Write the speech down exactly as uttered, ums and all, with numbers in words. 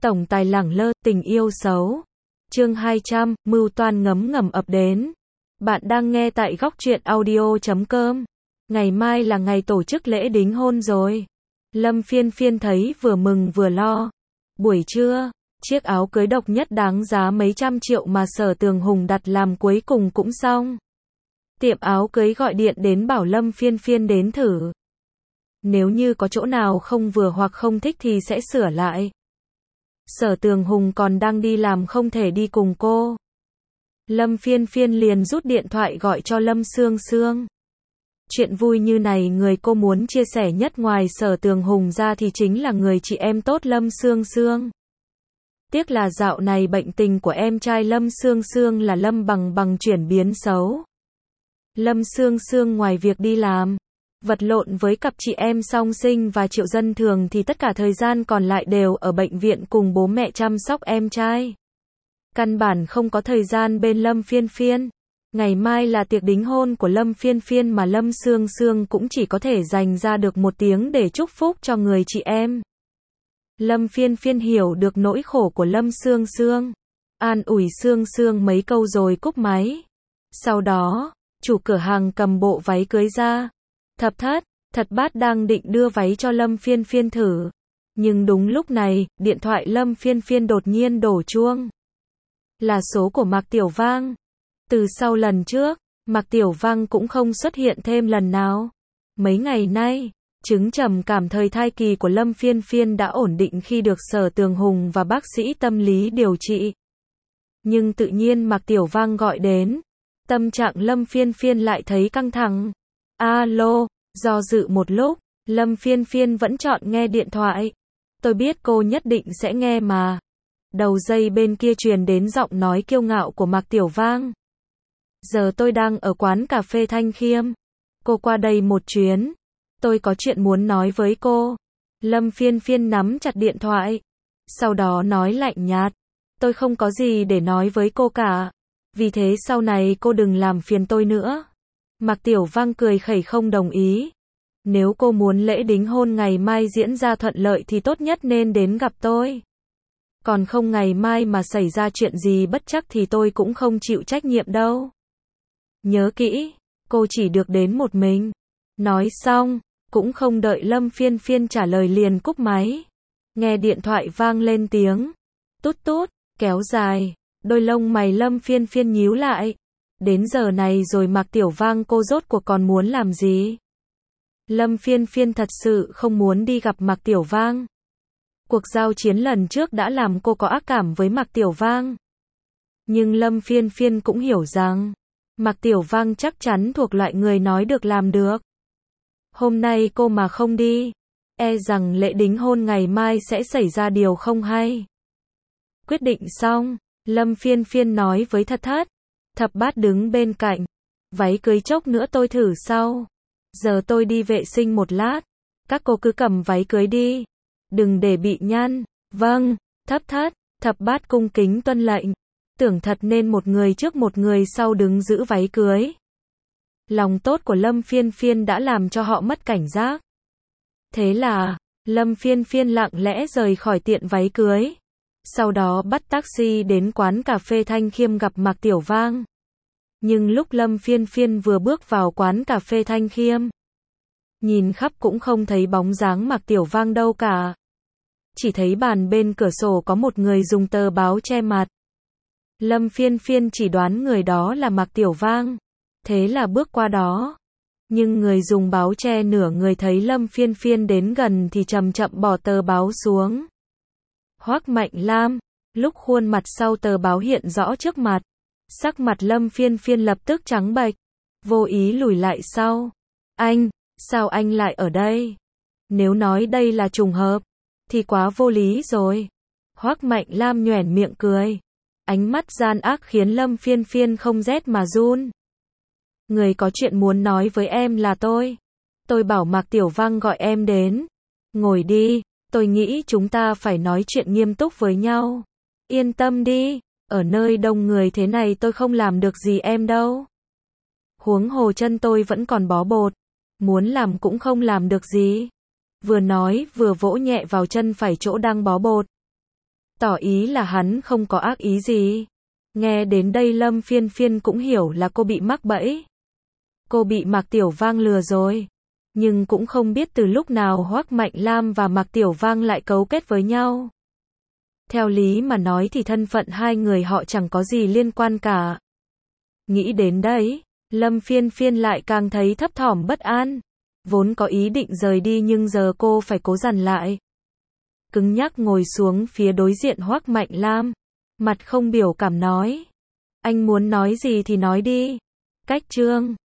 Tổng tài lẳng lơ, tình yêu xấu. Chương hai trăm, mưu toan ngấm ngầm ập đến. Bạn đang nghe tại góc truyện audio chấm com. Ngày mai là ngày tổ chức lễ đính hôn rồi. Lâm Phiên Phiên thấy vừa mừng vừa lo. Buổi trưa, chiếc áo cưới độc nhất đáng giá mấy trăm triệu mà Sở Tường Hùng đặt làm cuối cùng cũng xong. Tiệm áo cưới gọi điện đến bảo Lâm Phiên Phiên đến thử. Nếu như có chỗ nào không vừa hoặc không thích thì sẽ sửa lại. Sở Tường Hùng còn đang đi làm không thể đi cùng cô. Lâm Phiên Phiên liền rút điện thoại gọi cho Lâm Sương Sương. Chuyện vui như này người cô muốn chia sẻ nhất ngoài Sở Tường Hùng ra thì chính là người chị em tốt Lâm Sương Sương. Tiếc là dạo này bệnh tình của em trai Lâm Sương Sương là Lâm Bằng Bằng chuyển biến xấu. Lâm Sương Sương ngoài việc đi làm, vật lộn với cặp chị em song sinh và Triệu Dân Thường thì tất cả thời gian còn lại đều ở bệnh viện cùng bố mẹ chăm sóc em trai. Căn bản không có thời gian bên Lâm Phiên Phiên. Ngày mai là tiệc đính hôn của Lâm Phiên Phiên mà Lâm Sương Sương cũng chỉ có thể dành ra được một tiếng để chúc phúc cho người chị em. Lâm Phiên Phiên hiểu được nỗi khổ của Lâm Sương Sương. An ủi Sương Sương mấy câu rồi cúp máy. Sau đó, chủ cửa hàng cầm bộ váy cưới ra. Thập Thất, Thật Bát đang định đưa váy cho Lâm Phiên Phiên thử. Nhưng đúng lúc này, điện thoại Lâm Phiên Phiên đột nhiên đổ chuông. Là số của Mạc Tiểu Vang. Từ sau lần trước, Mạc Tiểu Vang cũng không xuất hiện thêm lần nào. Mấy ngày nay, chứng trầm cảm thời thai kỳ của Lâm Phiên Phiên đã ổn định khi được Sở Tường Hùng và bác sĩ tâm lý điều trị. Nhưng tự nhiên Mạc Tiểu Vang gọi đến. Tâm trạng Lâm Phiên Phiên lại thấy căng thẳng. Alo, do dự một lúc, Lâm Phiên Phiên vẫn chọn nghe điện thoại. Tôi biết cô nhất định sẽ nghe mà. Đầu dây bên kia truyền đến giọng nói kiêu ngạo của Mạc Tiểu Vang. Giờ tôi đang ở quán cà phê Thanh Khiêm. Cô qua đây một chuyến. Tôi có chuyện muốn nói với cô. Lâm Phiên Phiên nắm chặt điện thoại. Sau đó nói lạnh nhạt. Tôi không có gì để nói với cô cả. Vì thế sau này cô đừng làm phiền tôi nữa. Mạc Tiểu Vang cười khẩy không đồng ý. Nếu cô muốn lễ đính hôn ngày mai diễn ra thuận lợi thì tốt nhất nên đến gặp tôi. Còn không ngày mai mà xảy ra chuyện gì bất trắc thì tôi cũng không chịu trách nhiệm đâu. Nhớ kỹ, cô chỉ được đến một mình. Nói xong, cũng không đợi Lâm Phiên Phiên trả lời liền cúp máy. Nghe điện thoại vang lên tiếng. Tút tút, kéo dài. Đôi lông mày Lâm Phiên Phiên nhíu lại. Đến giờ này rồi Mạc Tiểu Vang cô rốt cuộc còn muốn làm gì? Lâm Phiên Phiên thật sự không muốn đi gặp Mạc Tiểu Vang. Cuộc giao chiến lần trước đã làm cô có ác cảm với Mạc Tiểu Vang. Nhưng Lâm Phiên Phiên cũng hiểu rằng, Mạc Tiểu Vang chắc chắn thuộc loại người nói được làm được. Hôm nay cô mà không đi, e rằng lễ đính hôn ngày mai sẽ xảy ra điều không hay. Quyết định xong, Lâm Phiên Phiên nói với Thật Thất. Thập Bát đứng bên cạnh. Váy cưới chốc nữa tôi thử sau. Giờ tôi đi vệ sinh một lát. Các cô cứ cầm váy cưới đi. Đừng để bị nhăn. Vâng, Thập Thất, Thập Bát cung kính tuân lệnh. Tưởng thật nên một người trước một người sau đứng giữ váy cưới. Lòng tốt của Lâm Phiên Phiên đã làm cho họ mất cảnh giác. Thế là, Lâm Phiên Phiên lặng lẽ rời khỏi tiệm váy cưới. Sau đó bắt taxi đến quán cà phê Thanh Khiêm gặp Mạc Tiểu Vang. Nhưng lúc Lâm Phiên Phiên vừa bước vào quán cà phê Thanh Khiêm, nhìn khắp cũng không thấy bóng dáng Mạc Tiểu Vang đâu cả. Chỉ thấy bàn bên cửa sổ có một người dùng tờ báo che mặt. Lâm Phiên Phiên chỉ đoán người đó là Mạc Tiểu Vang. Thế là bước qua đó. Nhưng người dùng báo che nửa người thấy Lâm Phiên Phiên đến gần thì chậm chậm bỏ tờ báo xuống. Hoắc Mạnh Lam, lúc khuôn mặt sau tờ báo hiện rõ trước mặt. Sắc mặt Lâm Phiên Phiên lập tức trắng bệch. Vô ý lùi lại sau. Anh, sao anh lại ở đây? Nếu nói đây là trùng hợp, thì quá vô lý rồi. Hoắc Mạnh Lam nhoẻn miệng cười. Ánh mắt gian ác khiến Lâm Phiên Phiên không rét mà run. Người có chuyện muốn nói với em là tôi. Tôi bảo Mạc Tiểu Vang gọi em đến. Ngồi đi, tôi nghĩ chúng ta phải nói chuyện nghiêm túc với nhau. Yên tâm đi, ở nơi đông người thế này tôi không làm được gì em đâu. Huống hồ chân tôi vẫn còn bó bột. Muốn làm cũng không làm được gì. Vừa nói vừa vỗ nhẹ vào chân phải chỗ đang bó bột. Tỏ ý là hắn không có ác ý gì. Nghe đến đây Lâm Phiên Phiên cũng hiểu là cô bị mắc bẫy. Cô bị Mạc Tiểu Vang lừa rồi. Nhưng cũng không biết từ lúc nào Hoắc Mạnh Lam và Mạc Tiểu Vang lại cấu kết với nhau. Theo lý mà nói thì thân phận hai người họ chẳng có gì liên quan cả. Nghĩ đến đấy, Lâm Phiên Phiên lại càng thấy thấp thỏm bất an. Vốn có ý định rời đi nhưng giờ cô phải cố dằn lại. Cứng nhắc ngồi xuống phía đối diện Hoắc Mạnh Lam. Mặt không biểu cảm nói. Anh muốn nói gì thì nói đi. Cách chương